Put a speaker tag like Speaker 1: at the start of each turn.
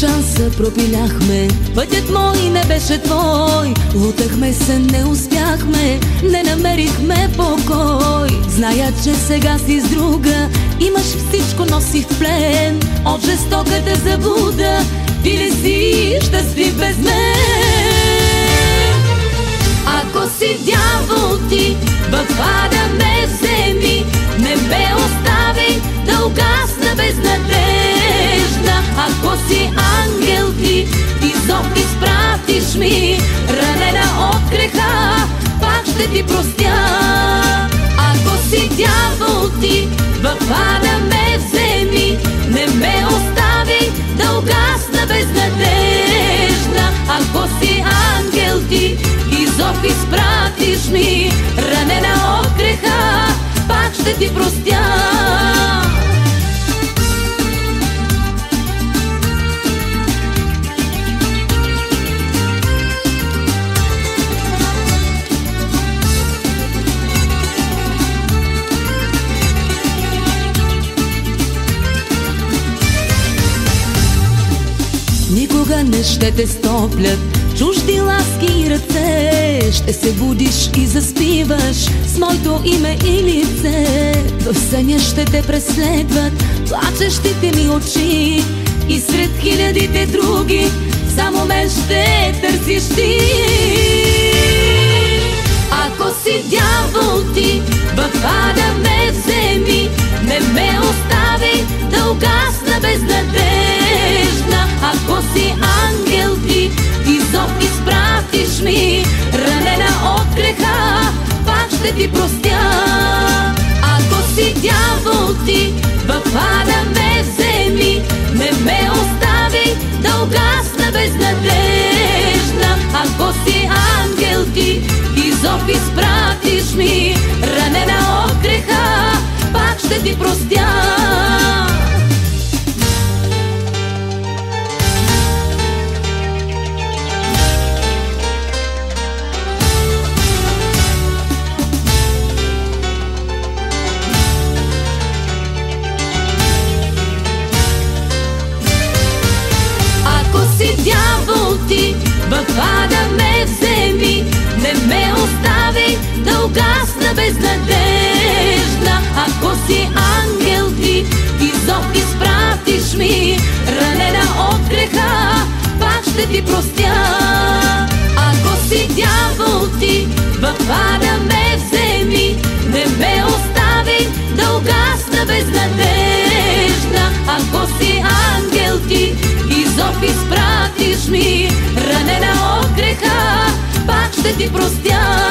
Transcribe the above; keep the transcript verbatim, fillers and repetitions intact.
Speaker 1: шанса пропиляхме, пътят мой не беше твой. Лутахме се, не успяхме, не намерихме покой. Зная, че сега си с друга, имаш всичко, носи в плен от жестоката заблуда. Ти не си щастлив без мен. Ако си дявол ти, в ада ме вземи, не ме остави да угасна безнадежда. Ако си ангел ти, ти зов изпратиш ми, ранена от греха, пак ще ти простя. Ако си дявол ти, в ада ме вземи, не ме остави да угасна безнадежда. Ако си ангел ти, и зов изпратиш ми, ранена от греха, пак ще ти простя. Никога не ще те стоплят чужди ласки и ръце. Ще се будиш и заспиваш с моето име и лице. В съня ще те преследват плачещите ми очи, и сред хилядите други само мен ще търсиш ти. Ако си дявол ти, в ада ме вземи, не ме остави да угасна безнадежда. Ако си ангел ти, и зов изпратиш ми, ранена от греха, пак ще ти простя. Ако си дявол ти, в ада ме вземи, не ме остави да угасна безнадежда. Ако си ангел ти, и зов изпратиш ми, ранена от греха, пак ще ти простя. Дявол ти, в ада ме вземи, не ме остави да угасна безнадежда. Ако си ангел ти, и зов изпратиш ми, ранена от греха, пак ще ти простя. Ако си дявол ти, в ада ме вземи, не ме остави да угасна безнадежда. Ако си ангел ти, и зов изпратиш ми, ранена от греха, пак ще ти простя.